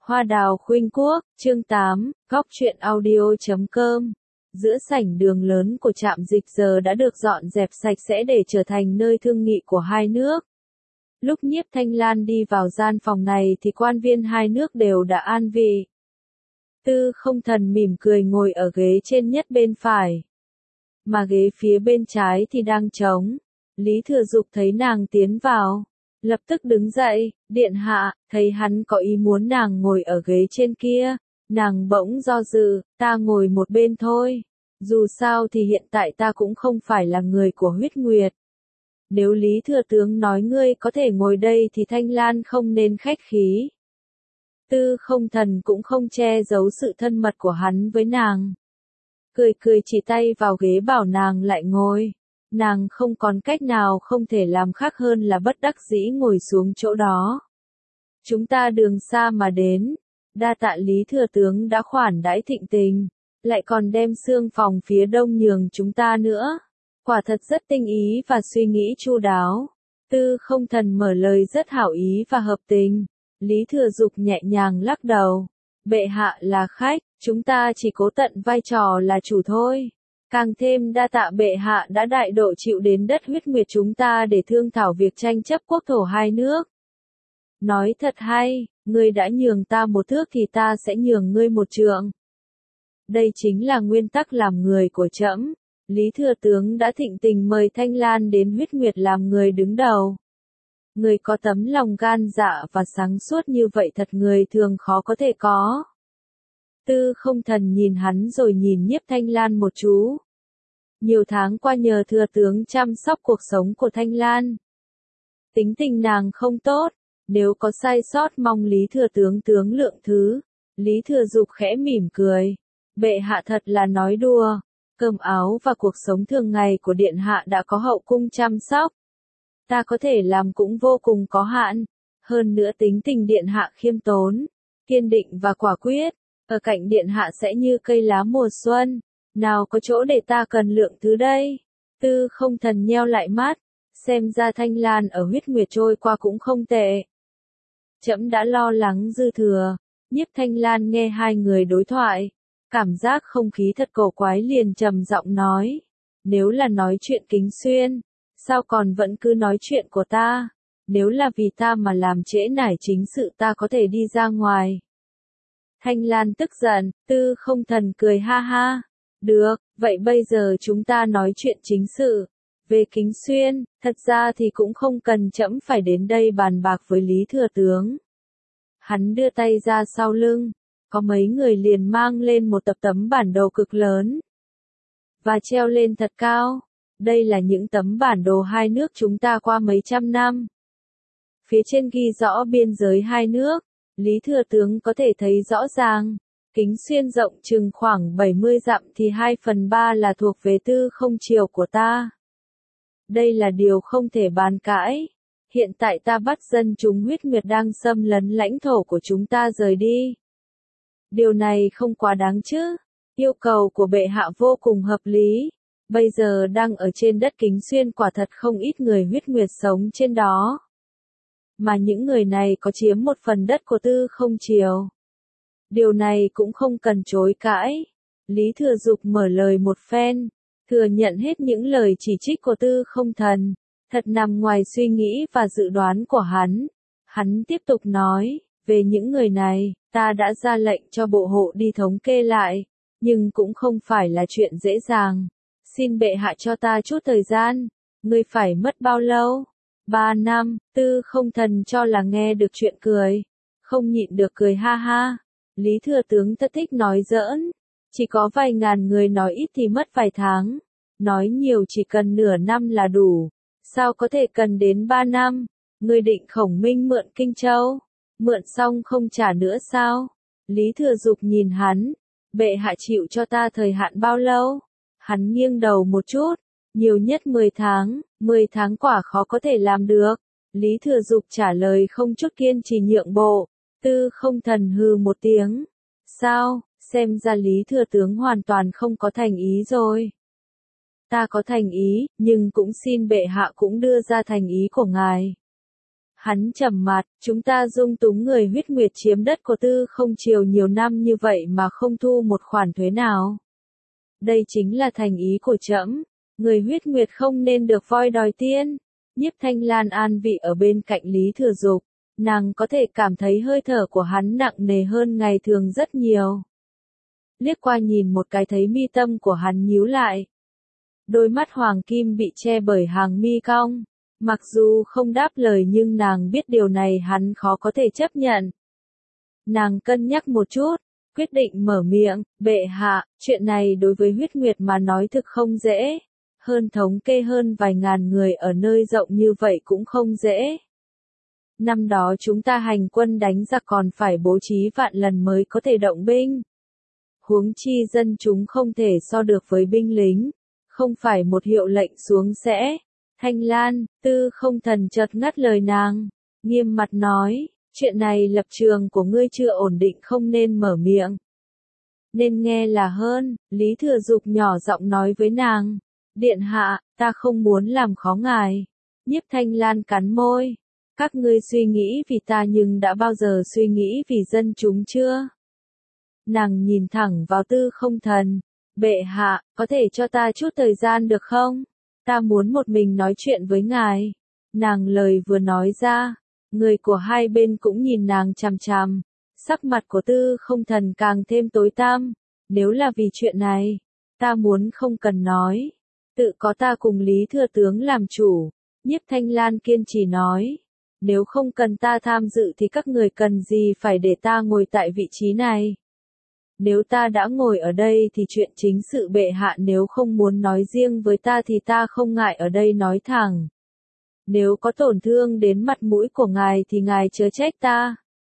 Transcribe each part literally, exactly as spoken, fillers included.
Hoa đào khuynh quốc, chương tám, góc truyện audio chấm com. Giữa sảnh đường lớn của trạm dịch giờ đã được dọn dẹp sạch sẽ để trở thành nơi thương nghị của hai nước. Lúc Nhiếp Thanh Lan đi vào gian phòng này thì quan viên hai nước đều đã an vị. Tư Không Thần mỉm cười ngồi ở ghế trên nhất bên phải. Mà ghế phía bên trái thì đang trống. Lý Thừa Dục thấy nàng tiến vào. Lập tức đứng dậy, điện hạ, thấy hắn có ý muốn nàng ngồi ở ghế trên kia. Nàng bỗng do dự, ta ngồi một bên thôi. Dù sao thì hiện tại ta cũng không phải là người của huyết nguyệt. Nếu Lý Thừa Tướng nói ngươi có thể ngồi đây thì Thanh Lan không nên khách khí. Tư Không Thần cũng không che giấu sự thân mật của hắn với nàng. Cười cười chỉ tay vào ghế bảo nàng lại ngồi. Nàng không còn cách nào không thể làm khác hơn là bất đắc dĩ ngồi xuống chỗ đó. Chúng ta đường xa mà đến, đa tạ Lý Thừa Tướng đã khoản đãi thịnh tình, lại còn đem xương phòng phía đông nhường chúng ta nữa. Quả thật rất tinh ý và suy nghĩ chu đáo. Tư Không Thần mở lời rất hảo ý và hợp tình. Lý Thừa Dục nhẹ nhàng lắc đầu. Bệ hạ là khách, chúng ta chỉ cố tận vai trò là chủ thôi. Càng thêm đa tạ bệ hạ đã đại độ chịu đến đất huyết nguyệt chúng ta để thương thảo việc tranh chấp quốc thổ hai nước. Nói thật hay, ngươi đã nhường ta một thước thì ta sẽ nhường ngươi một trượng. Đây chính là nguyên tắc làm người của trẫm. Lý Thừa Tướng đã thịnh tình mời Thanh Lan đến huyết nguyệt làm người đứng đầu. Người có tấm lòng gan dạ và sáng suốt như vậy thật người thường khó có thể có. Tư Không Thần nhìn hắn rồi nhìn Nhiếp Thanh Lan một chú. Nhiều tháng qua nhờ Thừa Tướng chăm sóc cuộc sống của Thanh Lan. Tính tình nàng không tốt, nếu có sai sót mong Lý Thừa Tướng tướng lượng thứ. Lý Thừa Dục khẽ mỉm cười. Bệ hạ thật là nói đùa, cơm áo và cuộc sống thường ngày của điện hạ đã có hậu cung chăm sóc. Ta có thể làm cũng vô cùng có hạn, hơn nữa tính tình điện hạ khiêm tốn, kiên định và quả quyết. Ở cạnh điện hạ sẽ như cây lá mùa xuân, nào có chỗ để ta cần lượng thứ đây. Tư Không Thần nheo lại mắt, xem ra Thanh Lan ở huyết nguyệt trôi qua cũng không tệ. Trẫm đã lo lắng dư thừa. Nhiếp Thanh Lan nghe hai người đối thoại, cảm giác không khí thật cổ quái liền trầm giọng nói. Nếu là nói chuyện Kính Xuyên, sao còn vẫn cứ nói chuyện của ta? Nếu là vì ta mà làm trễ nải chính sự ta có thể đi ra ngoài. Thanh Lan tức giận, Tư Không Thần cười ha ha. Được, vậy bây giờ chúng ta nói chuyện chính sự. Về Kính Xuyên, thật ra thì cũng không cần trẫm phải đến đây bàn bạc với Lý Thừa Tướng. Hắn đưa tay ra sau lưng, có mấy người liền mang lên một tập tấm bản đồ cực lớn. Và treo lên thật cao. Đây là những tấm bản đồ hai nước chúng ta qua mấy trăm năm. Phía trên ghi rõ biên giới hai nước. Lý Thừa Tướng có thể thấy rõ ràng, Kính Xuyên rộng chừng khoảng bảy mươi dặm thì hai phần ba là thuộc về Tư Không Triều của ta. Đây là điều không thể bàn cãi. Hiện tại ta bắt dân chúng huyết nguyệt đang xâm lấn lãnh thổ của chúng ta rời đi. Điều này không quá đáng chứ. Yêu cầu của bệ hạ vô cùng hợp lý. Bây giờ đang ở trên đất Kính Xuyên quả thật không ít người huyết nguyệt sống trên đó. Mà những người này có chiếm một phần đất của Tư Không Triều. Điều này cũng không cần chối cãi. Lý Thừa Dục mở lời một phen, thừa nhận hết những lời chỉ trích của Tư Không Thần, thật nằm ngoài suy nghĩ và dự đoán của hắn. Hắn tiếp tục nói, về những người này, ta đã ra lệnh cho bộ hộ đi thống kê lại, nhưng cũng không phải là chuyện dễ dàng. Xin bệ hạ cho ta chút thời gian, ngươi phải mất bao lâu? Ba năm, Tư Không Thần cho là nghe được chuyện cười, không nhịn được cười ha ha. Lý Thừa Tướng thật thích nói giỡn, chỉ có vài ngàn người nói ít thì mất vài tháng, nói nhiều chỉ cần nửa năm là đủ, sao có thể cần đến ba năm? Ngươi định Khổng Minh mượn Kinh Châu, mượn xong không trả nữa sao? Lý Thừa Dục nhìn hắn, bệ hạ chịu cho ta thời hạn bao lâu? Hắn nghiêng đầu một chút, nhiều nhất mười tháng, mười tháng quả khó có thể làm được. Lý Thừa Dục trả lời không chút kiên trì nhượng bộ. Tư Không Thần hừ một tiếng. Sao, xem ra Lý Thừa Tướng hoàn toàn không có thành ý rồi. Ta có thành ý, nhưng cũng xin bệ hạ cũng đưa ra thành ý của ngài. Hắn trầm mặt, chúng ta dung túng người huyết nguyệt chiếm đất của Tư Không Triều nhiều năm như vậy mà không thu một khoản thuế nào. Đây chính là thành ý của trẫm, người huyết nguyệt không nên được voi đòi tiên. Nhiếp Thanh Lan an vị ở bên cạnh Lý Thừa Dục, nàng có thể cảm thấy hơi thở của hắn nặng nề hơn ngày thường rất nhiều. Liếc qua nhìn một cái thấy mi tâm của hắn nhíu lại. Đôi mắt hoàng kim bị che bởi hàng mi cong. Mặc dù không đáp lời nhưng nàng biết điều này hắn khó có thể chấp nhận. Nàng cân nhắc một chút, quyết định mở miệng, bệ hạ, chuyện này đối với huyết nguyệt mà nói thực không dễ. Hơn thống kê hơn vài ngàn người ở nơi rộng như vậy cũng không dễ. Năm đó chúng ta hành quân đánh giặc còn phải bố trí vạn lần mới có thể động binh. Huống chi dân chúng không thể so được với binh lính, không phải một hiệu lệnh xuống sẽ. Thanh Lan, Tư Không Thần chợt ngắt lời nàng, nghiêm mặt nói, chuyện này lập trường của ngươi chưa ổn định không nên mở miệng. Nên nghe là hơn, Lý Thừa Dục nhỏ giọng nói với nàng, điện hạ, ta không muốn làm khó ngài. Nhiếp Thanh Lan cắn môi, các ngươi suy nghĩ vì ta nhưng đã bao giờ suy nghĩ vì dân chúng chưa? Nàng nhìn thẳng vào Tư Không Thần, bệ hạ, có thể cho ta chút thời gian được không? Ta muốn một mình nói chuyện với ngài. Nàng lời vừa nói ra, người của hai bên cũng nhìn nàng chằm chằm. Sắc mặt của Tư Không Thần càng thêm tối tăm. Nếu là vì chuyện này, ta muốn không cần nói. Tự có ta cùng Lý Thừa Tướng làm chủ. Nhiếp Thanh Lan kiên trì nói. Nếu không cần ta tham dự thì các người cần gì phải để ta ngồi tại vị trí này. Nếu ta đã ngồi ở đây thì chuyện chính sự bệ hạ nếu không muốn nói riêng với ta thì ta không ngại ở đây nói thẳng. Nếu có tổn thương đến mặt mũi của ngài thì ngài chớ trách ta.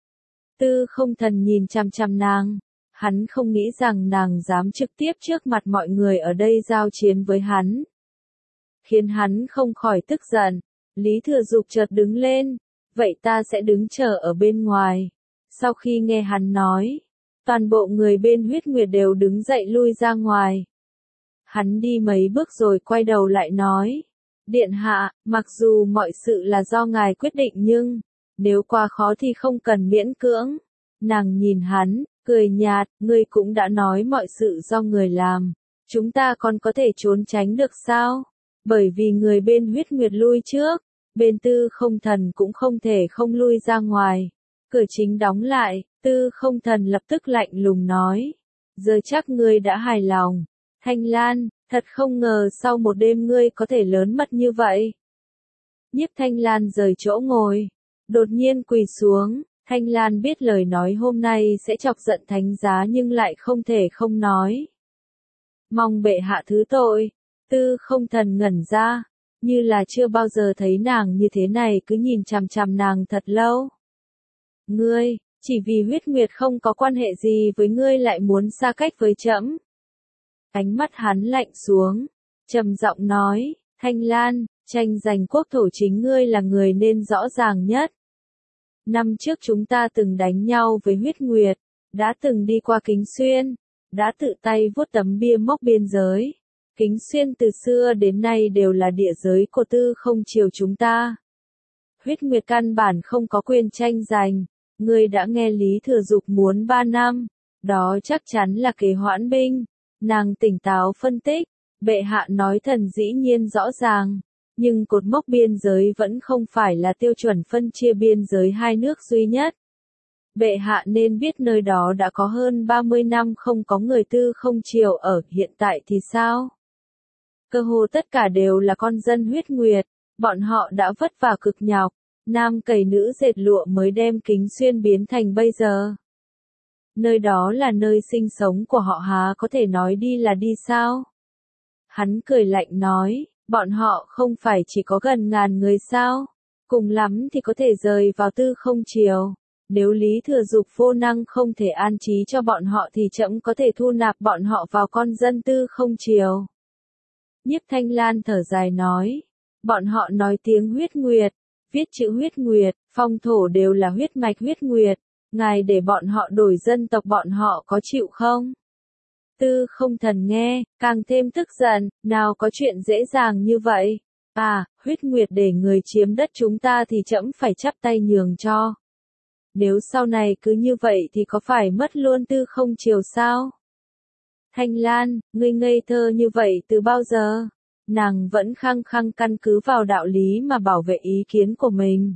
Tư Không Thần nhìn chằm chằm nàng, hắn không nghĩ rằng nàng dám trực tiếp trước mặt mọi người ở đây giao chiến với hắn. Khiến hắn không khỏi tức giận, Lý Thừa Dục chợt đứng lên, vậy ta sẽ đứng chờ ở bên ngoài. Sau khi nghe hắn nói, toàn bộ người bên huyết nguyệt đều đứng dậy lui ra ngoài. Hắn đi mấy bước rồi quay đầu lại nói, điện hạ, mặc dù mọi sự là do ngài quyết định nhưng, nếu quá khó thì không cần miễn cưỡng. Nàng nhìn hắn, cười nhạt, ngươi cũng đã nói mọi sự do người làm, chúng ta còn có thể trốn tránh được sao? Bởi vì người bên huyết nguyệt lui trước, bên Tư Không Thần cũng không thể không lui ra ngoài. Cửa chính đóng lại, Tư Không Thần lập tức lạnh lùng nói, giờ chắc ngươi đã hài lòng. Thanh Lan, thật không ngờ sau một đêm ngươi có thể lớn mật như vậy. Nhiếp Thanh Lan rời chỗ ngồi, đột nhiên quỳ xuống. Thanh Lan biết lời nói hôm nay sẽ chọc giận thánh giá nhưng lại không thể không nói. Mong bệ hạ thứ tội. Tư Không Thần ngẩn ra, như là chưa bao giờ thấy nàng như thế này cứ nhìn chằm chằm nàng thật lâu. Ngươi, chỉ vì huyết nguyệt không có quan hệ gì với ngươi lại muốn xa cách với trẫm. Ánh mắt hắn lạnh xuống, trầm giọng nói, Thanh Lan, tranh giành quốc thổ chính ngươi là người nên rõ ràng nhất. Năm trước chúng ta từng đánh nhau với huyết nguyệt, đã từng đi qua Kính Xuyên, đã tự tay vuốt tấm bia mốc biên giới. Kính Xuyên từ xưa đến nay đều là địa giới của Tư Không Triều chúng ta. Huyết nguyệt căn bản không có quyền tranh giành. Ngươi đã nghe Lý Thừa Dục muốn ba năm, đó chắc chắn là kế hoãn binh. Nàng tỉnh táo phân tích, bệ hạ nói thần dĩ nhiên rõ ràng, nhưng cột mốc biên giới vẫn không phải là tiêu chuẩn phân chia biên giới hai nước duy nhất. Bệ hạ nên biết nơi đó đã có hơn ba mươi năm không có người Tư Không Triều ở, hiện tại thì sao? Cơ hồ tất cả đều là con dân huyết nguyệt, bọn họ đã vất vả cực nhọc. Nam cày nữ dệt lụa mới đem Kính Xuyên biến thành bây giờ. Nơi đó là nơi sinh sống của họ há có thể nói đi là đi sao? Hắn cười lạnh nói, bọn họ không phải chỉ có gần ngàn người sao? Cùng lắm thì có thể rời vào Tư Không Triều. Nếu Lý Thừa Dục vô năng không thể an trí cho bọn họ thì trẫm có thể thu nạp bọn họ vào con dân Tư Không Triều. Nhiếp Thanh Lan thở dài nói, bọn họ nói tiếng huyết nguyệt. Viết chữ huyết nguyệt, phong thổ đều là huyết mạch huyết nguyệt, ngài để bọn họ đổi dân tộc bọn họ có chịu không? Tư Không Thần nghe, càng thêm tức giận, nào có chuyện dễ dàng như vậy, À, huyết nguyệt để người chiếm đất chúng ta thì trẫm phải chắp tay nhường cho. Nếu sau này cứ như vậy thì có phải mất luôn Tư Không Triều sao? Thanh Lan, ngươi ngây thơ như vậy từ bao giờ? Nàng vẫn khăng khăng căn cứ vào đạo lý mà bảo vệ ý kiến của mình.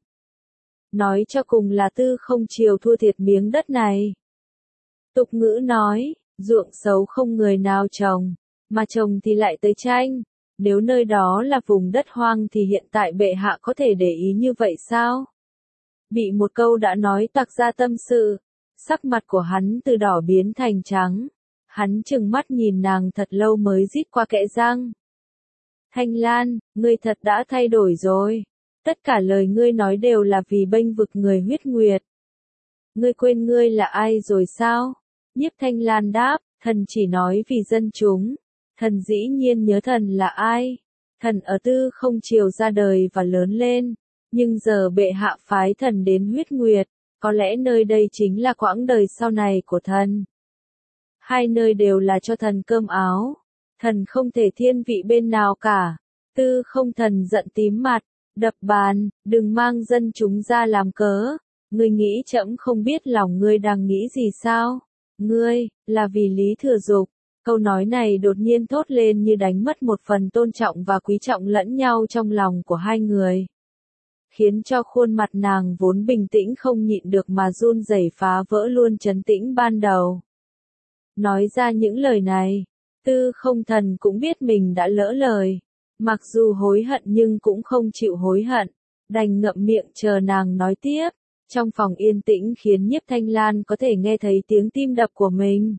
Nói cho cùng là Tư Không Triều thua thiệt miếng đất này. Tục ngữ nói, ruộng xấu không người nào trồng, mà trồng thì lại tới tranh. Nếu nơi đó là vùng đất hoang thì hiện tại bệ hạ có thể để ý như vậy sao? Bị một câu đã nói tặc ra tâm sự, sắc mặt của hắn từ đỏ biến thành trắng. Hắn trừng mắt nhìn nàng thật lâu mới rít qua kẽ răng. Thanh Lan, ngươi thật đã thay đổi rồi. Tất cả lời ngươi nói đều là vì bênh vực người huyết nguyệt. Ngươi quên ngươi là ai rồi sao? Nhiếp Thanh Lan đáp, thần chỉ nói vì dân chúng. Thần dĩ nhiên nhớ thần là ai. Thần ở Tư Không Triều ra đời và lớn lên. Nhưng giờ bệ hạ phái thần đến huyết nguyệt. Có lẽ nơi đây chính là quãng đời sau này của thần. Hai nơi đều là cho thần cơm áo. Thần không thể thiên vị bên nào cả. Tư Không Thần giận tím mặt, đập bàn, đừng mang dân chúng ra làm cớ. Ngươi nghĩ trẫm không biết lòng ngươi đang nghĩ gì sao? Ngươi, là vì Lý Thừa Dục. Câu nói này đột nhiên thốt lên như đánh mất một phần tôn trọng và quý trọng lẫn nhau trong lòng của hai người. Khiến cho khuôn mặt nàng vốn bình tĩnh không nhịn được mà run rẩy phá vỡ luôn trấn tĩnh ban đầu. Nói ra những lời này, Tư Không Thần cũng biết mình đã lỡ lời. Mặc dù hối hận nhưng cũng không chịu hối hận, đành ngậm miệng chờ nàng nói tiếp. Trong phòng yên tĩnh khiến Nhiếp Thanh Lan có thể nghe thấy tiếng tim đập của mình.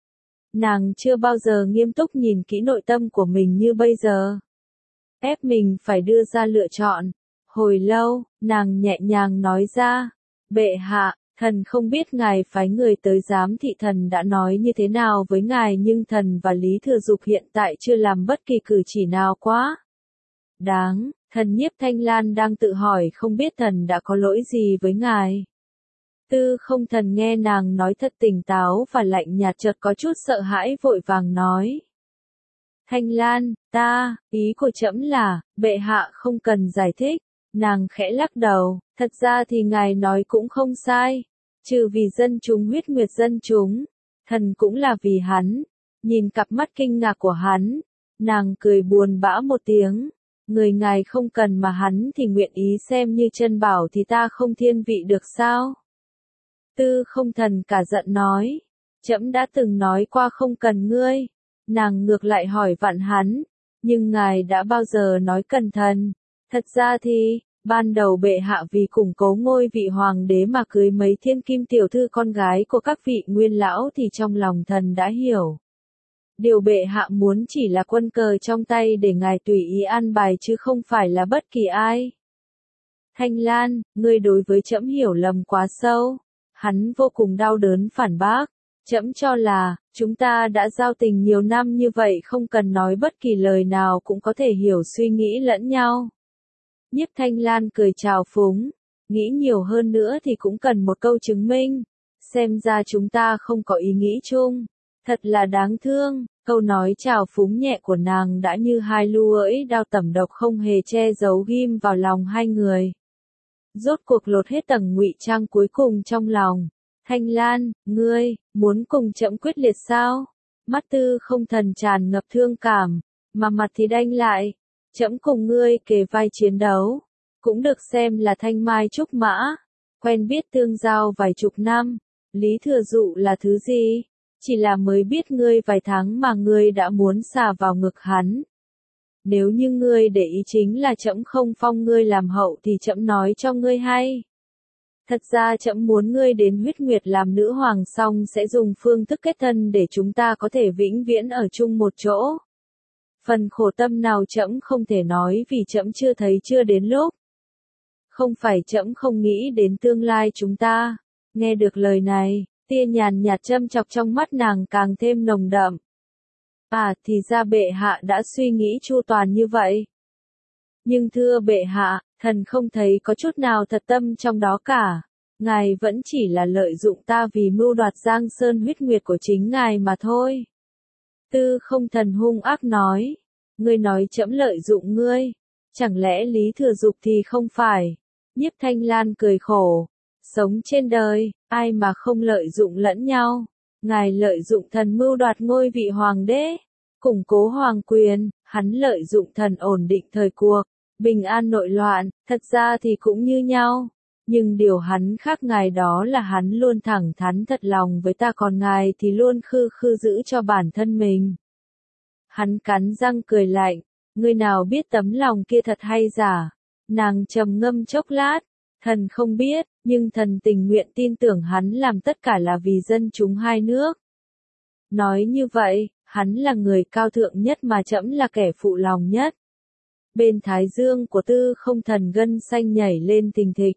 Nàng chưa bao giờ nghiêm túc nhìn kỹ nội tâm của mình như bây giờ. Ép mình phải đưa ra lựa chọn. Hồi lâu, nàng nhẹ nhàng nói ra, bệ hạ, thần không biết ngài phái người tới giám thị thần đã nói như thế nào với ngài nhưng thần và Lý Thừa Dục hiện tại chưa làm bất kỳ cử chỉ nào quá đáng. Thần Nhiếp Thanh Lan đang tự hỏi không biết thần đã có lỗi gì với ngài. Tư Không Thần nghe nàng nói thật tỉnh táo và lạnh nhạt chợt có chút sợ hãi vội vàng nói. Thanh Lan, ta, ý của trẫm là, bệ hạ không cần giải thích. Nàng khẽ lắc đầu, thật ra thì ngài nói cũng không sai. Trừ vì dân chúng huyết nguyệt dân chúng, thần cũng là vì hắn. Nhìn cặp mắt kinh ngạc của hắn, nàng cười buồn bã một tiếng. Người ngài không cần mà hắn thì nguyện ý xem như chân bảo thì ta không thiên vị được sao? Tư Không Thần cả giận nói, trẫm đã từng nói qua không cần ngươi. Nàng ngược lại hỏi vặn hắn, nhưng ngài đã bao giờ nói cần thần? Thật ra thì, ban đầu bệ hạ vì củng cố ngôi vị hoàng đế mà cưới mấy thiên kim tiểu thư con gái của các vị nguyên lão thì trong lòng thần đã hiểu. Điều bệ hạ muốn chỉ là quân cờ trong tay để ngài tùy ý an bài chứ không phải là bất kỳ ai. Thanh Lan, ngươi đối với trẫm hiểu lầm quá sâu. Hắn vô cùng đau đớn phản bác. Trẫm cho là, chúng ta đã giao tình nhiều năm như vậy không cần nói bất kỳ lời nào cũng có thể hiểu suy nghĩ lẫn nhau. Nhiếp Thanh Lan cười trào phúng, nghĩ nhiều hơn nữa thì cũng cần một câu chứng minh. Xem ra chúng ta không có ý nghĩ chung. Thật là đáng thương, câu nói trào phúng nhẹ của nàng đã như hai lưỡi đao tẩm độc không hề che giấu ghim vào lòng hai người. Rốt cuộc lột hết tầng ngụy trang cuối cùng trong lòng. Thanh Lan, ngươi, muốn cùng trẫm quyết liệt sao? Mắt Tư Không Thần tràn ngập thương cảm, mà mặt thì đanh lại. Trẫm cùng ngươi kề vai chiến đấu, cũng được xem là thanh mai trúc mã, quen biết tương giao vài chục năm. Lý Thừa Dụ là thứ gì? Chỉ là mới biết ngươi vài tháng mà ngươi đã muốn xà vào ngực hắn. Nếu như ngươi để ý chính là trẫm không phong ngươi làm hậu thì trẫm nói cho ngươi hay. Thật ra trẫm muốn ngươi đến huyết nguyệt làm nữ hoàng xong sẽ dùng phương thức kết thân để chúng ta có thể vĩnh viễn ở chung một chỗ. Phần khổ tâm nào trẫm không thể nói vì trẫm chưa thấy chưa đến lúc. Không phải trẫm không nghĩ đến tương lai chúng ta. Nghe được lời này, tia nhàn nhạt châm chọc trong mắt nàng càng thêm nồng đậm. À, thì ra bệ hạ đã suy nghĩ chu toàn như vậy. Nhưng thưa bệ hạ, thần không thấy có chút nào thật tâm trong đó cả. Ngài vẫn chỉ là lợi dụng ta vì mưu đoạt Giang Sơn huyết nguyệt của chính ngài mà thôi. Tư Không Thần hung ác nói. Ngươi nói trẫm lợi dụng ngươi. Chẳng lẽ Lý Thừa Dục thì không phải? Nhiếp Thanh Lan cười khổ. Sống trên đời, ai mà không lợi dụng lẫn nhau. Ngài lợi dụng thần mưu đoạt ngôi vị hoàng đế, củng cố hoàng quyền, hắn lợi dụng thần ổn định thời cuộc, bình an nội loạn, thật ra thì cũng như nhau. Nhưng điều hắn khác ngài đó là hắn luôn thẳng thắn thật lòng với ta, còn ngài thì luôn khư khư giữ cho bản thân mình. Hắn cắn răng cười lạnh, người nào biết tấm lòng kia thật hay giả? Nàng trầm ngâm chốc lát, thần không biết, nhưng thần tình nguyện tin tưởng hắn làm tất cả là vì dân chúng hai nước. Nói như vậy, hắn là người cao thượng nhất mà trẫm là kẻ phụ lòng nhất. Bên thái dương của Tư Không Thần gân xanh nhảy lên thình thịch.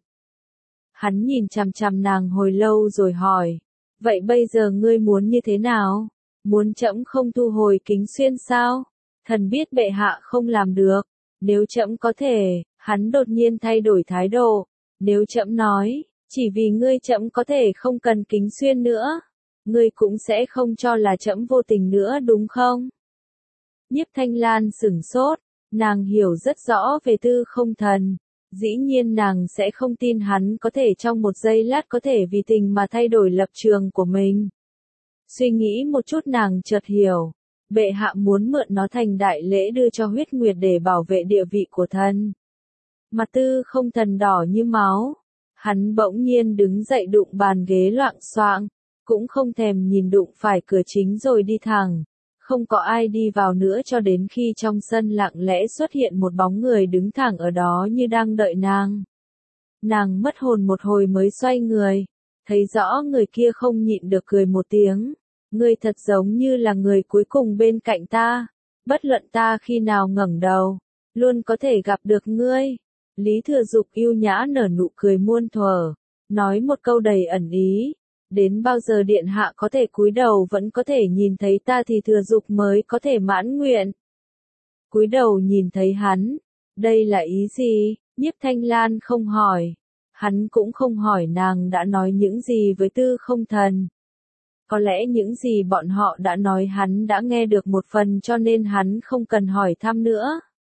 Hắn nhìn chằm chằm nàng hồi lâu rồi hỏi, vậy bây giờ ngươi muốn như thế nào? Muốn trẫm không thu hồi Kính Xuyên sao? Thần biết bệ hạ không làm được. Nếu trẫm có thể, hắn đột nhiên thay đổi thái độ. Nếu trẫm nói, chỉ vì ngươi trẫm có thể không cần Kính Xuyên nữa, ngươi cũng sẽ không cho là trẫm vô tình nữa đúng không? Nhiếp Thanh Lan sửng sốt, nàng hiểu rất rõ về Tư Không Thần. Dĩ nhiên nàng sẽ không tin hắn có thể trong một giây lát có thể vì tình mà thay đổi lập trường của mình. Suy nghĩ một chút nàng chợt hiểu, bệ hạ muốn mượn nó thành đại lễ đưa cho Huyết Nguyệt để bảo vệ địa vị của thần. Mặt Tư Không Thần đỏ như máu, hắn bỗng nhiên đứng dậy đụng bàn ghế loạng xoạng, cũng không thèm nhìn đụng phải cửa chính rồi đi thẳng. Không có ai đi vào nữa cho đến khi trong sân lặng lẽ xuất hiện một bóng người đứng thẳng ở đó như đang đợi nàng. Nàng mất hồn một hồi mới xoay người, thấy rõ người kia không nhịn được cười một tiếng. Ngươi thật giống như là người cuối cùng bên cạnh ta, bất luận ta khi nào ngẩng đầu, luôn có thể gặp được ngươi. Lý Thừa Dục yêu nhã nở nụ cười muôn thuở, nói một câu đầy ẩn ý. Đến bao giờ điện hạ có thể cúi đầu vẫn có thể nhìn thấy ta thì Thừa Dục mới có thể mãn nguyện. Cúi đầu nhìn thấy hắn, đây là ý gì? Nhiếp Thanh Lan không hỏi, hắn cũng không hỏi nàng đã nói những gì với Tư Không Thần. Có lẽ những gì bọn họ đã nói hắn đã nghe được một phần cho nên hắn không cần hỏi thăm nữa.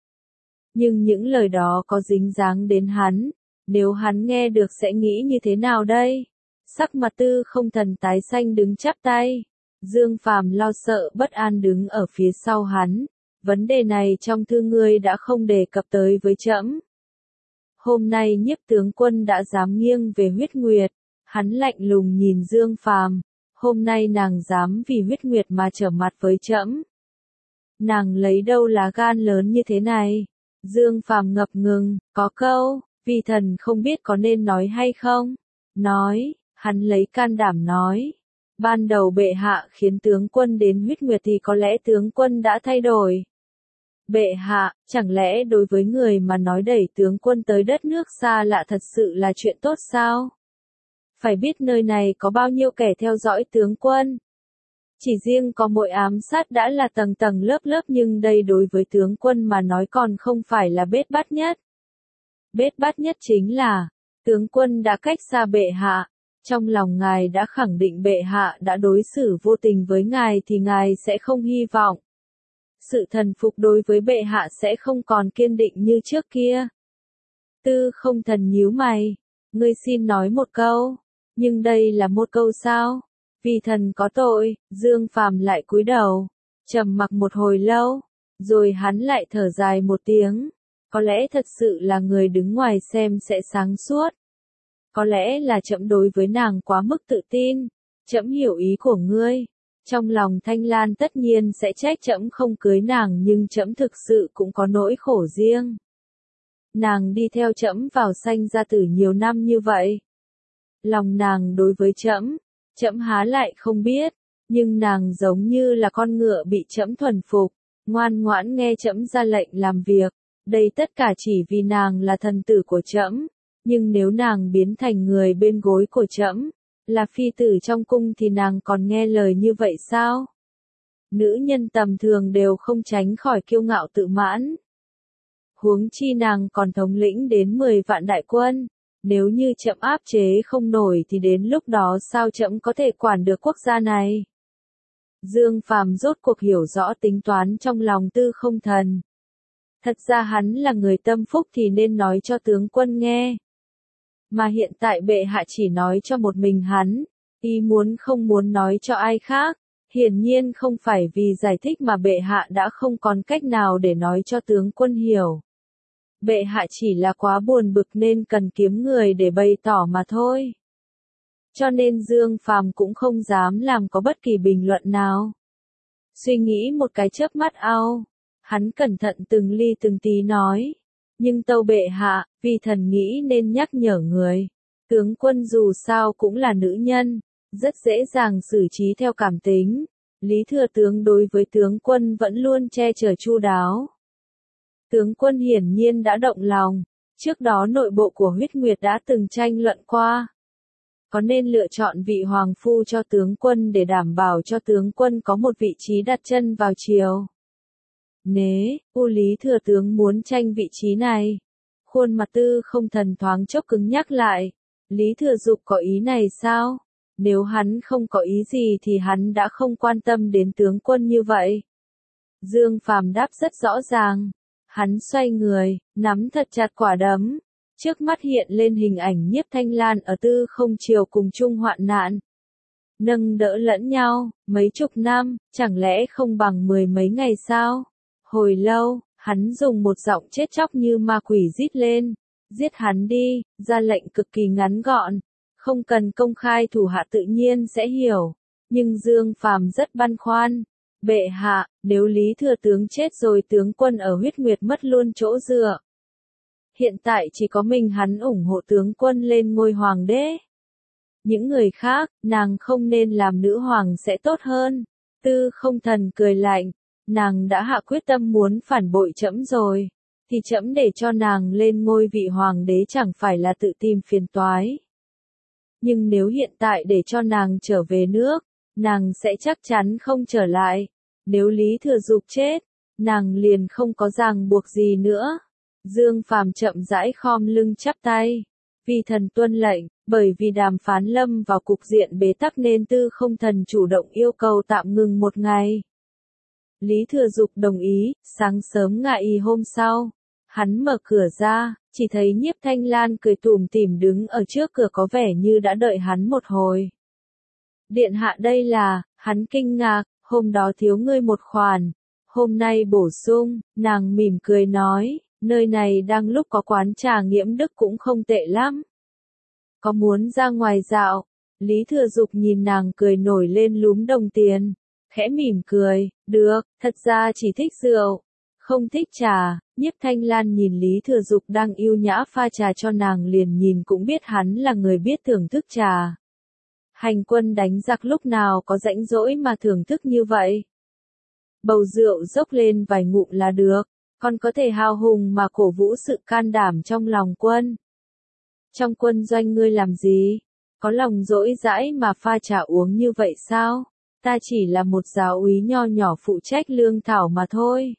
Nhưng những lời đó có dính dáng đến hắn, nếu hắn nghe được sẽ nghĩ như thế nào đây? Sắc mặt Tư Không Thần tái xanh đứng chắp tay. Dương Phàm lo sợ bất an đứng ở phía sau hắn. Vấn đề này trong thư ngươi đã không đề cập tới với trẫm. Hôm nay Nhiếp tướng quân đã dám nghiêng về Huyết Nguyệt. Hắn lạnh lùng nhìn Dương Phàm. Hôm nay nàng dám vì Huyết Nguyệt mà trở mặt với trẫm. Nàng lấy đâu lá gan lớn như thế này? Dương Phàm ngập ngừng, có câu, vì thần không biết có nên nói hay không. Nói. Hắn lấy can đảm nói, ban đầu bệ hạ khiến tướng quân đến Huyết Nguyệt thì có lẽ tướng quân đã thay đổi. Bệ hạ, chẳng lẽ đối với người mà nói đẩy tướng quân tới đất nước xa lạ thật sự là chuyện tốt sao? Phải biết nơi này có bao nhiêu kẻ theo dõi tướng quân. Chỉ riêng có mỗi ám sát đã là tầng tầng lớp lớp nhưng đây đối với tướng quân mà nói còn không phải là bết bát nhất. Bết bát nhất chính là, tướng quân đã cách xa bệ hạ. Trong lòng ngài đã khẳng định bệ hạ đã đối xử vô tình với ngài thì ngài sẽ không hy vọng. Sự thần phục đối với bệ hạ sẽ không còn kiên định như trước kia. Tư Không Thần nhíu mày. Ngươi xin nói một câu. Nhưng đây là một câu sao? Vì thần có tội, Dương Phàm lại cúi đầu. Trầm mặc một hồi lâu. Rồi hắn lại thở dài một tiếng. Có lẽ thật sự là người đứng ngoài xem sẽ sáng suốt. Có lẽ là trẫm đối với nàng quá mức tự tin. Trẫm hiểu ý của ngươi. Trong lòng Thanh Lan tất nhiên sẽ trách trẫm không cưới nàng nhưng trẫm thực sự cũng có nỗi khổ riêng. Nàng đi theo trẫm vào Sanh Gia Tử nhiều năm như vậy. Lòng nàng đối với trẫm, trẫm há lại không biết, nhưng nàng giống như là con ngựa bị trẫm thuần phục, ngoan ngoãn nghe trẫm ra lệnh làm việc. Đây tất cả chỉ vì nàng là thần tử của trẫm. Nhưng nếu nàng biến thành người bên gối của trẫm, là phi tử trong cung thì nàng còn nghe lời như vậy sao? Nữ nhân tầm thường đều không tránh khỏi kiêu ngạo tự mãn. Huống chi nàng còn thống lĩnh đến mười vạn đại quân, nếu như trẫm áp chế không nổi thì đến lúc đó sao trẫm có thể quản được quốc gia này? Dương Phàm rốt cuộc hiểu rõ tính toán trong lòng Tư Không Thần. Thật ra hắn là người tâm phúc thì nên nói cho tướng quân nghe. Mà hiện tại bệ hạ chỉ nói cho một mình hắn, ý muốn không muốn nói cho ai khác. Hiển nhiên không phải vì giải thích mà bệ hạ đã không còn cách nào để nói cho tướng quân hiểu. Bệ hạ chỉ là quá buồn bực nên cần kiếm người để bày tỏ mà thôi. Cho nên Dương Phàm cũng không dám làm có bất kỳ bình luận nào. Suy nghĩ một cái chớp mắt ao, hắn cẩn thận từng ly từng tí nói. Nhưng tâu bệ hạ, vì thần nghĩ nên nhắc nhở người. Tướng quân dù sao cũng là nữ nhân, rất dễ dàng xử trí theo cảm tính. Lý thừa tướng đối với tướng quân vẫn luôn che chở chu đáo. Tướng quân hiển nhiên đã động lòng, trước đó nội bộ của Huyết Nguyệt đã từng tranh luận qua. Có nên lựa chọn vị hoàng phu cho tướng quân để đảm bảo cho tướng quân có một vị trí đặt chân vào triều. Nế, U Lý thừa tướng muốn tranh vị trí này. Khuôn mặt Tư Không Thần thoáng chốc cứng nhắc lại. Lý Thừa Dục có ý này sao? Nếu hắn không có ý gì thì hắn đã không quan tâm đến tướng quân như vậy. Dương Phàm đáp rất rõ ràng. Hắn xoay người, nắm thật chặt quả đấm. Trước mắt hiện lên hình ảnh Nhiếp Thanh Lan ở Tư Không Triều cùng chung hoạn nạn. Nâng đỡ lẫn nhau, mấy chục năm, chẳng lẽ không bằng mười mấy ngày sao? Hồi lâu, hắn dùng một giọng chết chóc như ma quỷ rít lên. Giết hắn đi, ra lệnh cực kỳ ngắn gọn. Không cần công khai thủ hạ tự nhiên sẽ hiểu. Nhưng Dương Phàm rất băn khoăn. Bệ hạ, nếu Lý Thừa Tướng chết rồi tướng quân ở Huyết Nguyệt mất luôn chỗ dựa. Hiện tại chỉ có mình hắn ủng hộ tướng quân lên ngôi hoàng đế. Những người khác, nàng không nên làm nữ hoàng sẽ tốt hơn. Tư Không Thần cười lạnh. Nàng đã hạ quyết tâm muốn phản bội trẫm rồi. Thì trẫm để cho nàng lên ngôi vị hoàng đế chẳng phải là tự tìm phiền toái. Nhưng nếu hiện tại để cho nàng trở về nước, nàng sẽ chắc chắn không trở lại. Nếu Lý Thừa Dục chết, nàng liền không có ràng buộc gì nữa. Dương Phàm chậm rãi khom lưng chắp tay. Vì thần tuân lệnh, bởi vì đàm phán lâm vào cục diện bế tắc nên Tư Không Thần chủ động yêu cầu tạm ngừng một ngày. Lý Thừa Dục đồng ý, sáng sớm ngày hôm sau. Hắn mở cửa ra, chỉ thấy Nhiếp Thanh Lan cười tủm tỉm đứng ở trước cửa có vẻ như đã đợi hắn một hồi. Điện hạ đây là, hắn kinh ngạc, hôm đó thiếu ngươi một khoản, hôm nay bổ sung, nàng mỉm cười nói, nơi này đang lúc có quán trà Nghiễm Đức cũng không tệ lắm. Có muốn ra ngoài dạo? Lý Thừa Dục nhìn nàng cười nổi lên lúm đồng tiền, khẽ mỉm cười, được, thật ra chỉ thích rượu. Không thích trà. Nhiếp Thanh Lan nhìn Lý Thừa Dục đang yêu nhã pha trà cho nàng liền nhìn cũng biết hắn là người biết thưởng thức trà. Hành quân đánh giặc lúc nào có rãnh rỗi mà thưởng thức như vậy. Bầu rượu dốc lên vài ngụm là được, còn có thể hào hùng mà cổ vũ sự can đảm trong lòng quân. Trong quân doanh ngươi làm gì? Có lòng dỗi dãi mà pha trà uống như vậy sao? Ta chỉ là một giáo úy nho nhỏ phụ trách lương thảo mà thôi.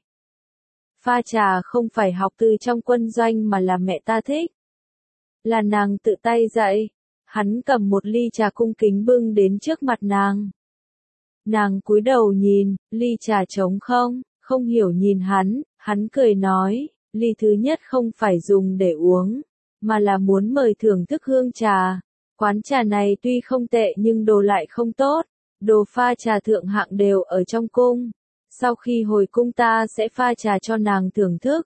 Pha trà không phải học từ trong quân doanh mà là mẹ ta thích. Là nàng tự tay dạy. Hắn cầm một ly trà cung kính bưng đến trước mặt nàng. Nàng cúi đầu nhìn, ly trà trống không, không hiểu nhìn hắn, hắn cười nói, ly thứ nhất không phải dùng để uống, mà là muốn mời thưởng thức hương trà. Quán trà này tuy không tệ nhưng đồ lại không tốt, đồ pha trà thượng hạng đều ở trong cung. Sau khi hồi cung ta sẽ pha trà cho nàng thưởng thức.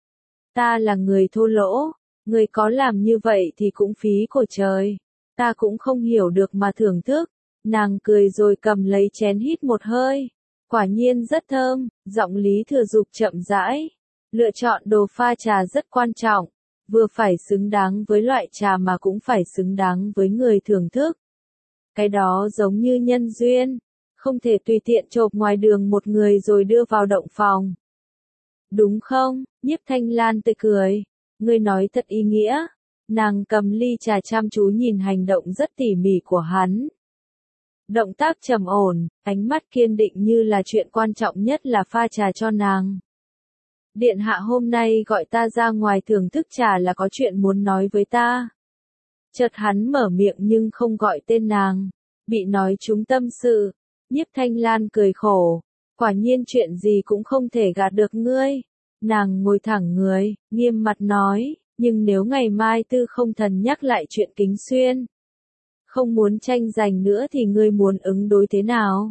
Ta là người thô lỗ, người có làm như vậy thì cũng phí của trời. Ta cũng không hiểu được mà thưởng thức. Nàng cười rồi cầm lấy chén hít một hơi. Quả nhiên rất thơm, giọng Lý Thừa Dục chậm rãi. Lựa chọn đồ pha trà rất quan trọng. Vừa phải xứng đáng với loại trà mà cũng phải xứng đáng với người thưởng thức. Cái đó giống như nhân duyên. Không thể tùy tiện chộp ngoài đường một người rồi đưa vào động phòng. Đúng không? Nhiếp Thanh Lan tươi cười. Ngươi nói thật ý nghĩa. Nàng cầm ly trà chăm chú nhìn hành động rất tỉ mỉ của hắn. Động tác trầm ổn, ánh mắt kiên định như là chuyện quan trọng nhất là pha trà cho nàng. Điện hạ hôm nay gọi ta ra ngoài thưởng thức trà là có chuyện muốn nói với ta. Chợt hắn mở miệng nhưng không gọi tên nàng. Bị nói trúng tâm sự. Nhiếp Thanh Lan cười khổ. Quả nhiên chuyện gì cũng không thể gạt được ngươi. Nàng ngồi thẳng người, nghiêm mặt nói, nhưng nếu ngày mai Tư Không Thần nhắc lại chuyện Kính Xuyên, không muốn tranh giành nữa thì ngươi muốn ứng đối thế nào?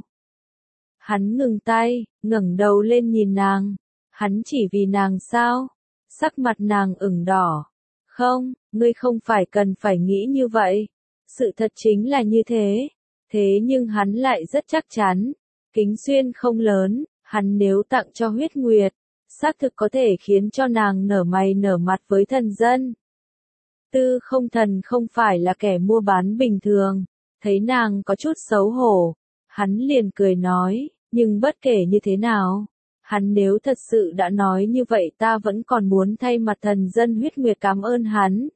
Hắn ngừng tay, ngẩng đầu lên nhìn nàng. Hắn chỉ vì nàng sao? Sắc mặt nàng ửng đỏ. Không, ngươi không phải cần phải nghĩ như vậy. Sự thật chính là như thế. Thế nhưng hắn lại rất chắc chắn. Kính Xuyên không lớn, hắn nếu tặng cho Huyết Nguyệt, xác thực có thể khiến cho nàng nở mày nở mặt với thần dân. Tư Không Thần không phải là kẻ mua bán bình thường. Thấy nàng có chút xấu hổ, hắn liền cười nói, nhưng bất kể như thế nào, hắn nếu thật sự đã nói như vậy ta vẫn còn muốn thay mặt thần dân Huyết Nguyệt cảm ơn hắn.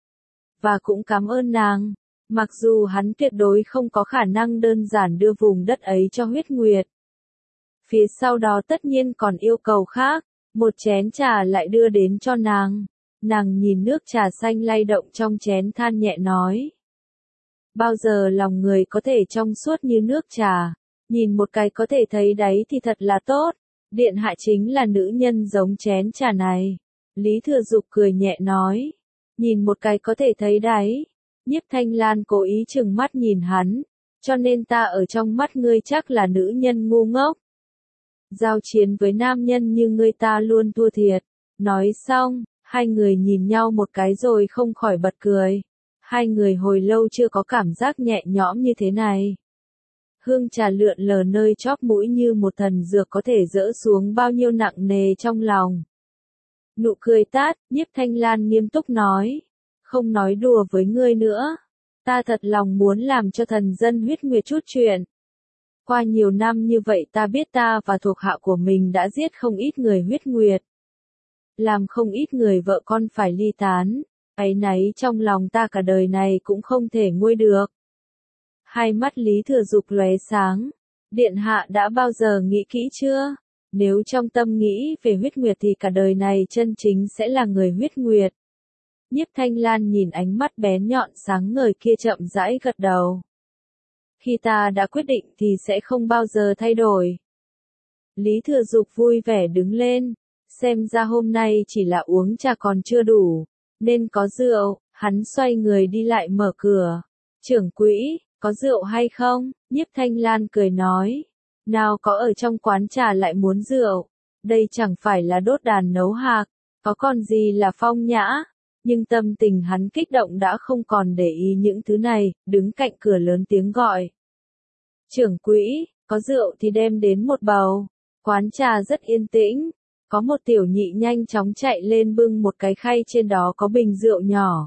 Và cũng cảm ơn nàng, mặc dù hắn tuyệt đối không có khả năng đơn giản đưa vùng đất ấy cho Huyết Nguyệt. Phía sau đó tất nhiên còn yêu cầu khác, một chén trà lại đưa đến cho nàng. Nàng nhìn nước trà xanh lay động trong chén than nhẹ nói. Bao giờ lòng người có thể trong suốt như nước trà, nhìn một cái có thể thấy đáy thì thật là tốt. Điện hạ chính là nữ nhân giống chén trà này. Lý Thừa Dục cười nhẹ nói. Nhìn một cái có thể thấy đáy. Nhiếp Thanh Lan cố ý trừng mắt nhìn hắn. Cho nên ta ở trong mắt ngươi chắc là nữ nhân ngu ngốc. Giao chiến với nam nhân như ngươi ta luôn thua thiệt. Nói xong, hai người nhìn nhau một cái rồi không khỏi bật cười. Hai người hồi lâu chưa có cảm giác nhẹ nhõm như thế này. Hương trà lượn lờ nơi chóp mũi như một thần dược có thể dỡ xuống bao nhiêu nặng nề trong lòng. Nụ cười tát, Nhiếp Thanh Lan nghiêm túc nói. Không nói đùa với ngươi nữa. Ta thật lòng muốn làm cho thần dân Huyết Nguyệt chút chuyện. Qua nhiều năm như vậy ta biết ta và thuộc hạ của mình đã giết không ít người Huyết Nguyệt. Làm không ít người vợ con phải ly tán. Áy náy trong lòng ta cả đời này cũng không thể nguôi được. Hai mắt Lý Thừa Dục lóe sáng. Điện hạ đã bao giờ nghĩ kỹ chưa? Nếu trong tâm nghĩ về Huyết Nguyệt thì cả đời này chân chính sẽ là người Huyết Nguyệt. Nhiếp Thanh Lan nhìn ánh mắt bén nhọn sáng ngời kia chậm rãi gật đầu. Khi ta đã quyết định thì sẽ không bao giờ thay đổi. Lý Thừa Dục vui vẻ đứng lên. Xem ra hôm nay chỉ là uống trà còn chưa đủ. Nên có rượu, hắn xoay người đi lại mở cửa. Trưởng quỹ, có rượu hay không? Nhiếp Thanh Lan cười nói. Nào có ở trong quán trà lại muốn rượu. Đây chẳng phải là đốt đàn nấu hạc. Có còn gì là phong nhã. Nhưng tâm tình hắn kích động đã không còn để ý những thứ này, đứng cạnh cửa lớn tiếng gọi. Trưởng quỹ, có rượu thì đem đến một bầu. Quán trà rất yên tĩnh. Có một tiểu nhị nhanh chóng chạy lên bưng một cái khay trên đó có bình rượu nhỏ.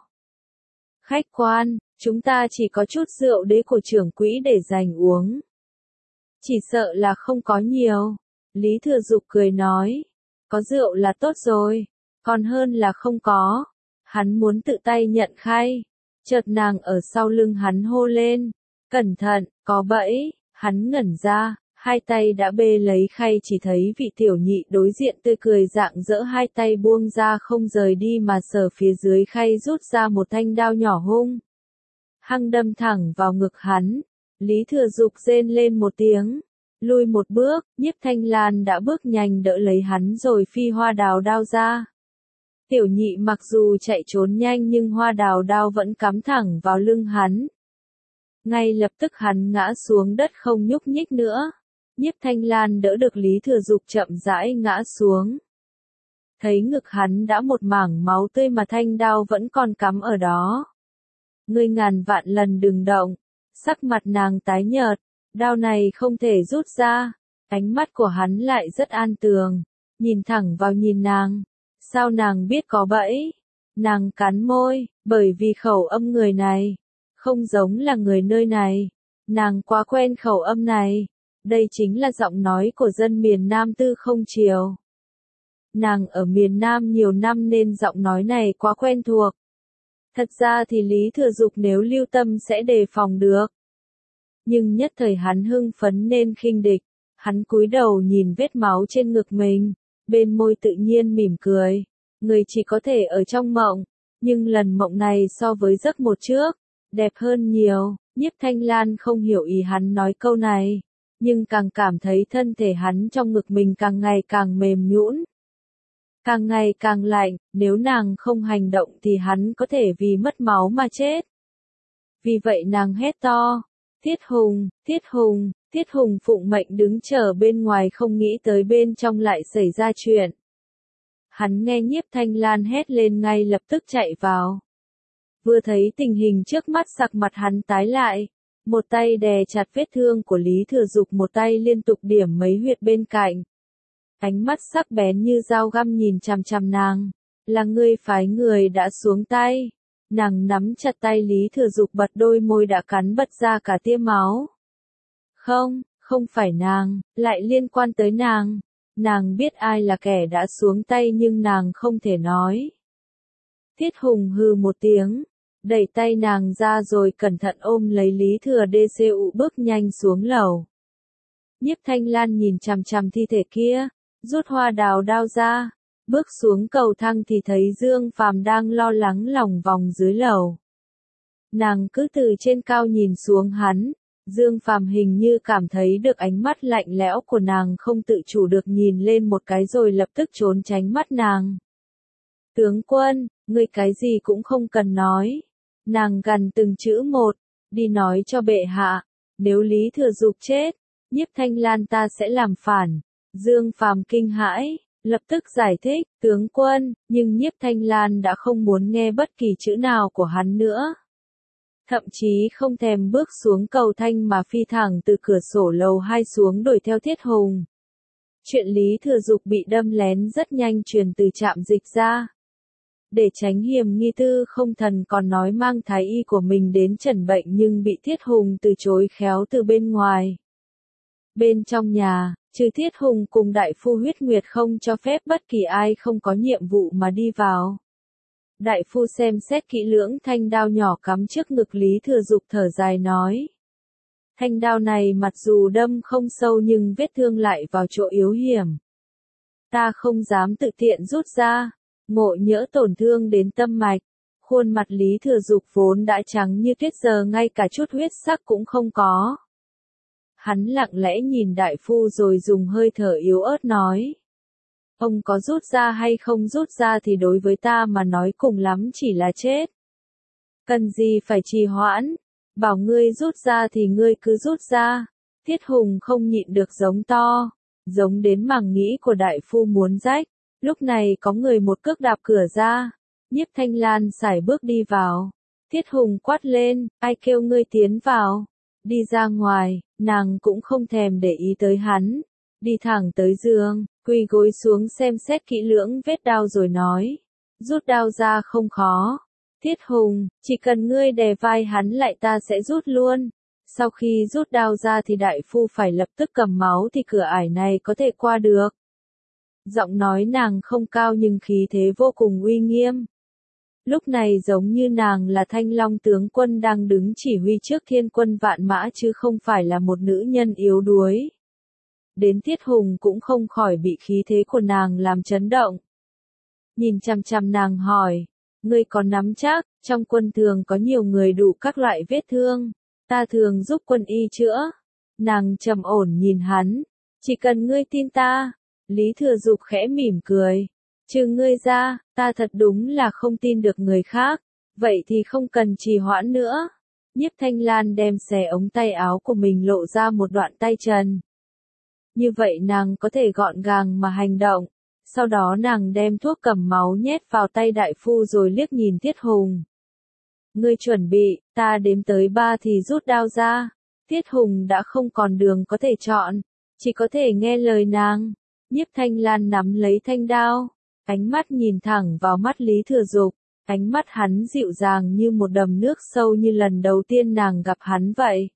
Khách quan, chúng ta chỉ có chút rượu đế của trưởng quỹ để dành uống. Chỉ sợ là không có nhiều. Lý Thừa Dục cười nói. Có rượu là tốt rồi. Còn hơn là không có. Hắn muốn tự tay nhận khay. Chợt nàng ở sau lưng hắn hô lên. Cẩn thận, có bẫy. Hắn ngẩn ra. Hai tay đã bê lấy khay chỉ thấy vị tiểu nhị đối diện tươi cười rạng rỡ hai tay buông ra không rời đi mà sờ phía dưới khay rút ra một thanh đao nhỏ hung. Hăng đâm thẳng vào ngực hắn. Lý Thừa Dục rên lên một tiếng. Lui một bước, Nhiếp Thanh Lan đã bước nhanh đỡ lấy hắn rồi phi hoa đào đao ra. Tiểu nhị mặc dù chạy trốn nhanh nhưng hoa đào đao vẫn cắm thẳng vào lưng hắn. Ngay lập tức hắn ngã xuống đất không nhúc nhích nữa. Nhiếp Thanh Lan đỡ được Lý Thừa Dục chậm rãi ngã xuống. Thấy ngực hắn đã một mảng máu tươi mà thanh đao vẫn còn cắm ở đó. Ngươi ngàn vạn lần đừng động. Sắc mặt nàng tái nhợt. Đao này không thể rút ra. Ánh mắt của hắn lại rất an tường. Nhìn thẳng vào nhìn nàng. Sao nàng biết có bẫy? Nàng cắn môi. Bởi vì khẩu âm người này. Không giống là người nơi này. Nàng quá quen khẩu âm này. Đây chính là giọng nói của dân miền Nam Tư Không Triều. Nàng ở miền Nam nhiều năm nên giọng nói này quá quen thuộc. Thật ra thì Lý Thừa Dục nếu lưu tâm sẽ đề phòng được. Nhưng nhất thời hắn hưng phấn nên khinh địch. Hắn cúi đầu nhìn vết máu trên ngực mình. Bên môi tự nhiên mỉm cười. Người chỉ có thể ở trong mộng. Nhưng lần mộng này so với giấc một trước. Đẹp hơn nhiều. Nhiếp Thanh Lan không hiểu ý hắn nói câu này. Nhưng càng cảm thấy thân thể hắn trong ngực mình càng ngày càng mềm nhũn. càng ngày càng lạnh, nếu nàng không hành động thì hắn có thể vì mất máu mà chết. Vì vậy nàng hét to, Thiết Hùng, Thiết Hùng, Thiết Hùng phụng mệnh đứng chờ bên ngoài không nghĩ tới bên trong lại xảy ra chuyện. Hắn nghe Nhiếp Thanh Lan hét lên ngay lập tức chạy vào. Vừa thấy tình hình trước mắt sắc mặt hắn tái lại. Một tay đè chặt vết thương của Lý Thừa Dục, một tay liên tục điểm mấy huyệt bên cạnh. Ánh mắt sắc bén như dao găm nhìn chằm chằm nàng. Là ngươi phái người đã xuống tay. Nàng nắm chặt tay Lý Thừa Dục, bật đôi môi đã cắn bật ra cả tia máu. Không, không phải nàng, lại liên quan tới nàng. Nàng biết ai là kẻ đã xuống tay nhưng nàng không thể nói. Thiết Hùng hừ một tiếng, đẩy tay nàng ra rồi cẩn thận ôm lấy Lý Thừa đê cu bước nhanh xuống lầu. Nhiếp Thanh Lan nhìn chằm chằm thi thể kia, rút hoa đào đao ra, bước xuống cầu thang thì thấy Dương Phàm đang lo lắng lòng vòng dưới lầu. Nàng cứ từ trên cao nhìn xuống hắn, Dương Phàm hình như cảm thấy được ánh mắt lạnh lẽo của nàng, không tự chủ được nhìn lên một cái rồi lập tức trốn tránh mắt nàng. Tướng quân, ngươi cái gì cũng không cần nói. Nàng gằn từng chữ một, đi nói cho bệ hạ, nếu Lý Thừa Dục chết, Nhiếp Thanh Lan ta sẽ làm phản. Dương Phàm kinh hãi, lập tức giải thích, tướng quân, nhưng Nhiếp Thanh Lan đã không muốn nghe bất kỳ chữ nào của hắn nữa. Thậm chí không thèm bước xuống cầu thang mà phi thẳng từ cửa sổ lầu hai xuống đuổi theo Thiết Hùng. Chuyện Lý Thừa Dục bị đâm lén rất nhanh truyền từ trạm dịch ra. Để tránh hiểm nghi Tư Không Thần còn nói mang thái y của mình đến chẩn bệnh nhưng bị Thiết Hùng từ chối khéo từ bên ngoài. Bên trong nhà, trừ Thiết Hùng cùng đại phu Huyết Nguyệt không cho phép bất kỳ ai không có nhiệm vụ mà đi vào. Đại phu xem xét kỹ lưỡng thanh đao nhỏ cắm trước ngực Lý Thừa Dục, thở dài nói. Thanh đao này mặc dù đâm không sâu nhưng vết thương lại vào chỗ yếu hiểm. Ta không dám tự tiện rút ra, ngộ nhỡ tổn thương đến tâm mạch. Khuôn mặt Lý Thừa Dục vốn đã trắng như tuyết giờ ngay cả chút huyết sắc cũng không có. Hắn lặng lẽ nhìn đại phu rồi dùng hơi thở yếu ớt nói. Ông có rút ra hay không rút ra thì đối với ta mà nói cùng lắm chỉ là chết. Cần gì phải trì hoãn, bảo ngươi rút ra thì ngươi cứ rút ra. Thiết Hùng không nhịn được giống to, giống đến màng nhĩ của đại phu muốn rách. Lúc này có người một cước đạp cửa ra, Nhiếp Thanh Lan sải bước đi vào. Thiết Hùng quát lên, ai kêu ngươi tiến vào, đi ra ngoài, nàng cũng không thèm để ý tới hắn, đi thẳng tới giường, quỳ gối xuống xem xét kỹ lưỡng vết đao rồi nói, rút đao ra không khó. Thiết Hùng, chỉ cần ngươi đè vai hắn lại ta sẽ rút luôn. Sau khi rút đao ra thì đại phu phải lập tức cầm máu thì cửa ải này có thể qua được. Giọng nói nàng không cao nhưng khí thế vô cùng uy nghiêm. Lúc này giống như nàng là Thanh Long tướng quân đang đứng chỉ huy trước thiên quân vạn mã chứ không phải là một nữ nhân yếu đuối. Đến Thiết Hùng cũng không khỏi bị khí thế của nàng làm chấn động. Nhìn chằm chằm nàng hỏi, ngươi còn nắm chắc, trong quân thường có nhiều người đủ các loại vết thương, ta thường giúp quân y chữa. Nàng trầm ổn nhìn hắn, chỉ cần ngươi tin ta. Lý Thừa Dục khẽ mỉm cười. Trừ ngươi ra, ta thật đúng là không tin được người khác. Vậy thì không cần trì hoãn nữa. Nhiếp Thanh Lan đem xẻ ống tay áo của mình lộ ra một đoạn tay trần. Như vậy nàng có thể gọn gàng mà hành động. Sau đó nàng đem thuốc cầm máu nhét vào tay đại phu rồi liếc nhìn Thiết Hùng. Ngươi chuẩn bị, ta đếm tới ba thì rút đao ra. Thiết Hùng đã không còn đường có thể chọn, chỉ có thể nghe lời nàng. Nhiếp Thanh Lan nắm lấy thanh đao, ánh mắt nhìn thẳng vào mắt Lý Thừa Dục, ánh mắt hắn dịu dàng như một đầm nước sâu như lần đầu tiên nàng gặp hắn vậy.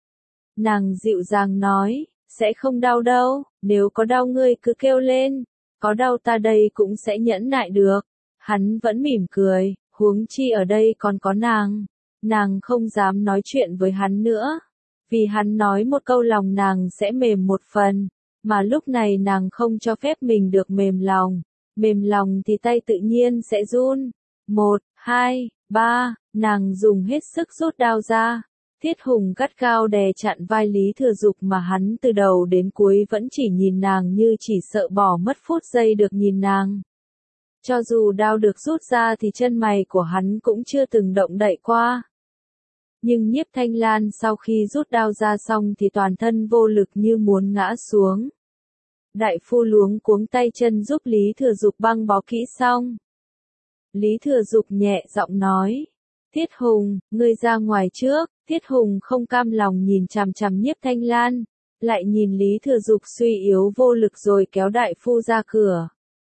Nàng dịu dàng nói, sẽ không đau đâu, nếu có đau ngươi cứ kêu lên, có đau ta đây cũng sẽ nhẫn nại được. Hắn vẫn mỉm cười, huống chi ở đây còn có nàng. Nàng không dám nói chuyện với hắn nữa, vì hắn nói một câu lòng nàng sẽ mềm một phần. Mà lúc này nàng không cho phép mình được mềm lòng. Mềm lòng thì tay tự nhiên sẽ run. Một, hai, ba, nàng dùng hết sức rút đao ra. Thiết Hùng gắt gao đè chặn vai Lý Thừa Dục mà hắn từ đầu đến cuối vẫn chỉ nhìn nàng như chỉ sợ bỏ mất phút giây được nhìn nàng. Cho dù đao được rút ra thì chân mày của hắn cũng chưa từng động đậy qua. Nhưng Nhiếp Thanh Lan sau khi rút đao ra xong thì toàn thân vô lực như muốn ngã xuống. Đại phu luống cuống tay chân giúp Lý Thừa Dục băng bó kỹ xong. Lý Thừa Dục nhẹ giọng nói. Tiết Hùng, ngươi ra ngoài trước. Tiết Hùng không cam lòng nhìn chằm chằm Nhiếp Thanh Lan, lại nhìn Lý Thừa Dục suy yếu vô lực rồi kéo đại phu ra cửa.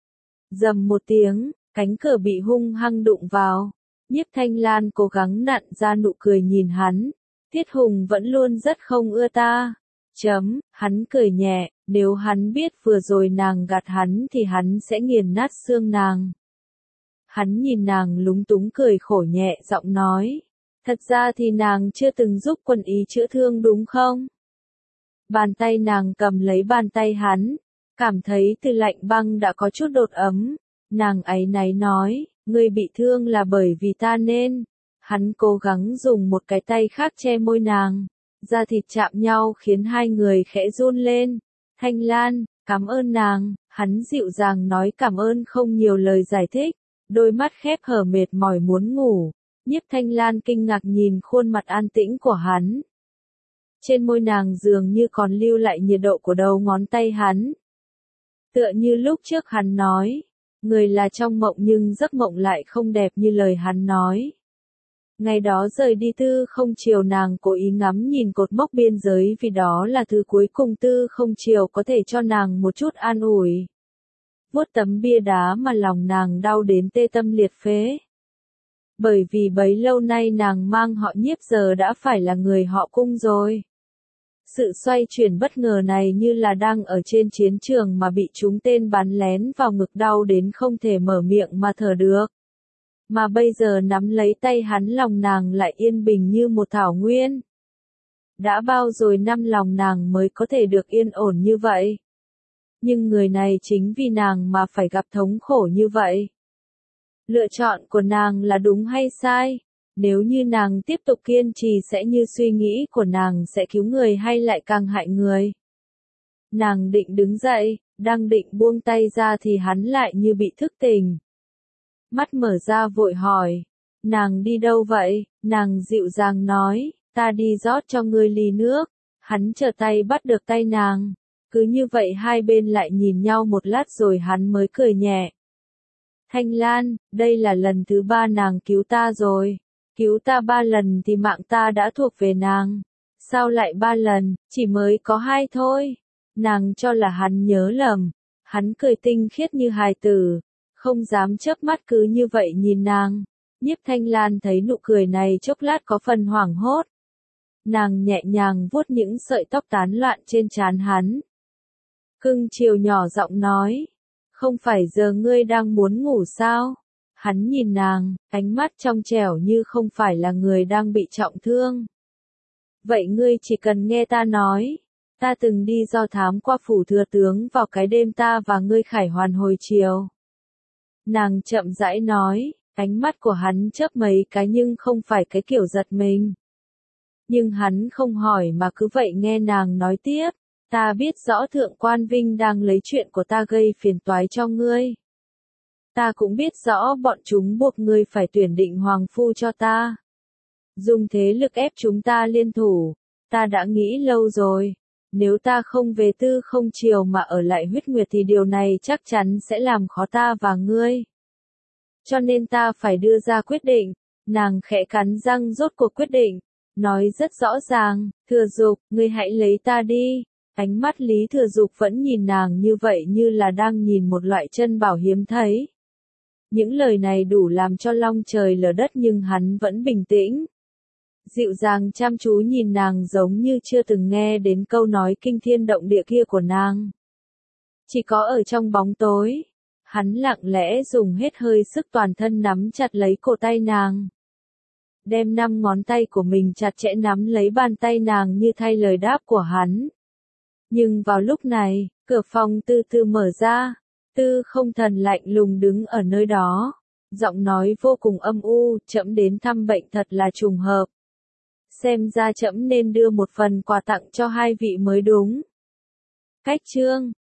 Rầm một tiếng, cánh cửa bị hung hăng đụng vào. Nhiếp Thanh Lan cố gắng nặn ra nụ cười nhìn hắn. Tiết Hùng vẫn luôn rất không ưa ta. Chấm, hắn cười nhẹ, nếu hắn biết vừa rồi nàng gạt hắn thì hắn sẽ nghiền nát xương nàng. Hắn nhìn nàng lúng túng cười khổ nhẹ giọng nói. Thật ra thì nàng chưa từng giúp Quân Ý chữa thương đúng không? Bàn tay nàng cầm lấy bàn tay hắn, cảm thấy từ lạnh băng đã có chút đột ấm. Nàng áy náy nói, ngươi bị thương là bởi vì ta nên. Hắn cố gắng dùng một cái tay khác che môi nàng. Da thịt chạm nhau khiến hai người khẽ run lên. Thanh Lan, cảm ơn nàng. Hắn dịu dàng nói cảm ơn không nhiều lời giải thích. Đôi mắt khép hờ mệt mỏi muốn ngủ. Nhiếp Thanh Lan kinh ngạc nhìn khuôn mặt an tĩnh của hắn. Trên môi nàng dường như còn lưu lại nhiệt độ của đầu ngón tay hắn. Tựa như lúc trước hắn nói, người là trong mộng nhưng giấc mộng lại không đẹp như lời hắn nói. Ngày đó rời đi Tư Không Triều nàng cố ý ngắm nhìn cột mốc biên giới vì đó là thứ cuối cùng Tư Không Triều có thể cho nàng một chút an ủi. Vuốt tấm bia đá mà lòng nàng đau đến tê tâm liệt phế. Bởi vì bấy lâu nay nàng mang họ Nhiếp giờ đã phải là người họ Cung rồi. Sự xoay chuyển bất ngờ này như là đang ở trên chiến trường mà bị chúng tên bắn lén vào ngực đau đến không thể mở miệng mà thở được. Mà bây giờ nắm lấy tay hắn lòng nàng lại yên bình như một thảo nguyên. Đã bao rồi năm lòng nàng mới có thể được yên ổn như vậy. Nhưng người này chính vì nàng mà phải gặp thống khổ như vậy. Lựa chọn của nàng là đúng hay sai? Nếu như nàng tiếp tục kiên trì sẽ như suy nghĩ của nàng sẽ cứu người hay lại càng hại người? Nàng định đứng dậy, đang định buông tay ra thì hắn lại như bị thức tỉnh. Mắt mở ra vội hỏi, nàng đi đâu vậy? Nàng dịu dàng nói, ta đi rót cho ngươi ly nước. Hắn trở tay bắt được tay nàng. Cứ như vậy hai bên lại nhìn nhau một lát rồi hắn mới cười nhẹ. Thanh Lan, đây là lần thứ ba nàng cứu ta rồi. Cứu ta ba lần thì mạng ta đã thuộc về nàng. Sao lại ba lần, chỉ mới có hai thôi. Nàng cho là hắn nhớ lầm. Hắn cười tinh khiết như hài tử. Không dám chớp mắt cứ như vậy nhìn nàng. Nhiếp Thanh Lan thấy nụ cười này chốc lát có phần hoảng hốt. Nàng nhẹ nhàng vuốt những sợi tóc tán loạn trên trán hắn. Cưng chiều nhỏ giọng nói. Không phải giờ ngươi đang muốn ngủ sao? Hắn nhìn nàng, ánh mắt trong trẻo như không phải là người đang bị trọng thương. Vậy ngươi chỉ cần nghe ta nói. Ta từng đi do thám qua phủ thừa tướng vào cái đêm ta và ngươi khải hoàn hồi chiều. Nàng chậm rãi nói, ánh mắt của hắn chớp mấy cái nhưng không phải cái kiểu giật mình. Nhưng hắn không hỏi mà cứ vậy nghe nàng nói tiếp. Ta biết rõ Thượng Quan Vinh đang lấy chuyện của ta gây phiền toái cho ngươi. Ta cũng biết rõ bọn chúng buộc ngươi phải tuyển định hoàng phu cho ta. Dùng thế lực ép chúng ta liên thủ. Ta đã nghĩ lâu rồi. Nếu ta không về Tư Không Triều mà ở lại Huyết Nguyệt thì điều này chắc chắn sẽ làm khó ta và ngươi. Cho nên ta phải đưa ra quyết định. Nàng khẽ cắn răng rốt cuộc quyết định. Nói rất rõ ràng, Thừa Dục, ngươi hãy lấy ta đi. Ánh mắt Lý Thừa Dục vẫn nhìn nàng như vậy như là đang nhìn một loại chân bảo hiếm thấy. Những lời này đủ làm cho long trời lở đất nhưng hắn vẫn bình tĩnh. Dịu dàng chăm chú nhìn nàng giống như chưa từng nghe đến câu nói kinh thiên động địa kia của nàng. Chỉ có ở trong bóng tối, hắn lặng lẽ dùng hết hơi sức toàn thân nắm chặt lấy cổ tay nàng. Đem năm ngón tay của mình chặt chẽ nắm lấy bàn tay nàng như thay lời đáp của hắn. Nhưng vào lúc này, cửa phòng từ từ mở ra, Tư Không Thần lạnh lùng đứng ở nơi đó. Giọng nói vô cùng âm u, trẫm đến thăm bệnh thật là trùng hợp. Xem ra trẫm nên đưa một phần quà tặng cho hai vị mới đúng. Cách chương